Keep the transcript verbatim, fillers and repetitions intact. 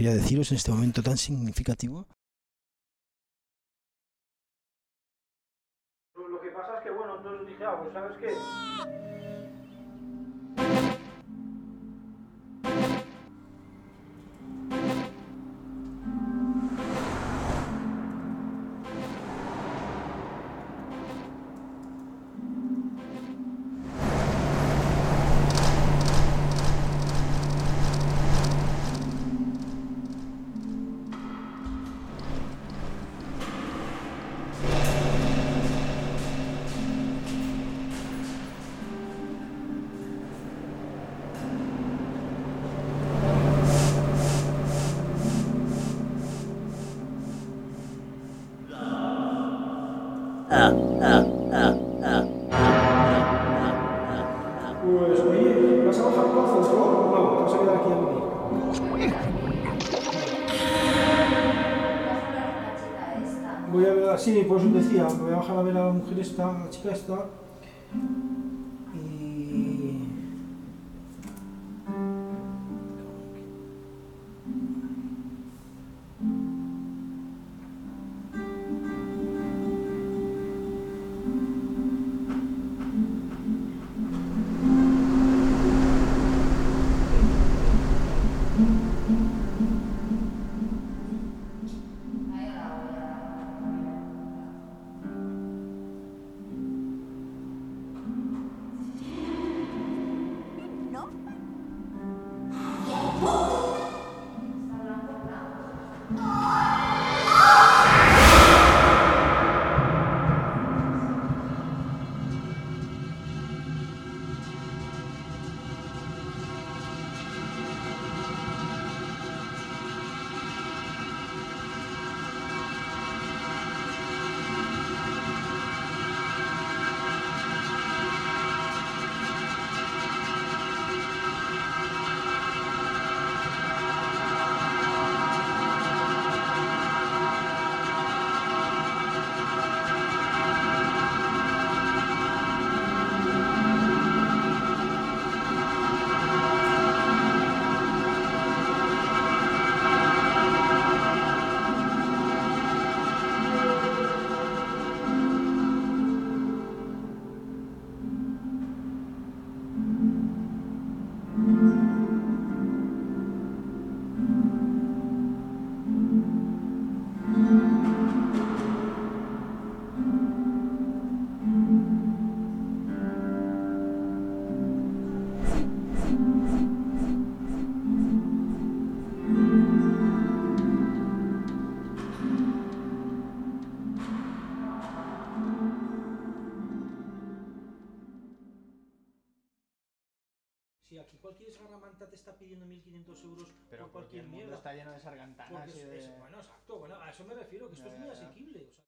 quería deciros en este momento tan significativo. Lo que pasa es que, bueno, entonces dije, ah, pues ¿sabes qué? Pues, oye, ¿vas a bajar tú al centro? No, te vas a quedar aquí a vivir. Voy a ver, sí, por eso decía, voy a bajar a ver a la mujer esta, a la chica esta. Y... Si aquí cualquier esgarramanta te está pidiendo mil quinientos euros Pero por cualquier el mundo mierda. está lleno de sargantanas Porque y es, de... es- bueno, exacto, bueno, a eso me refiero, que esto Ya, es muy ya, ya. asequible. O sea,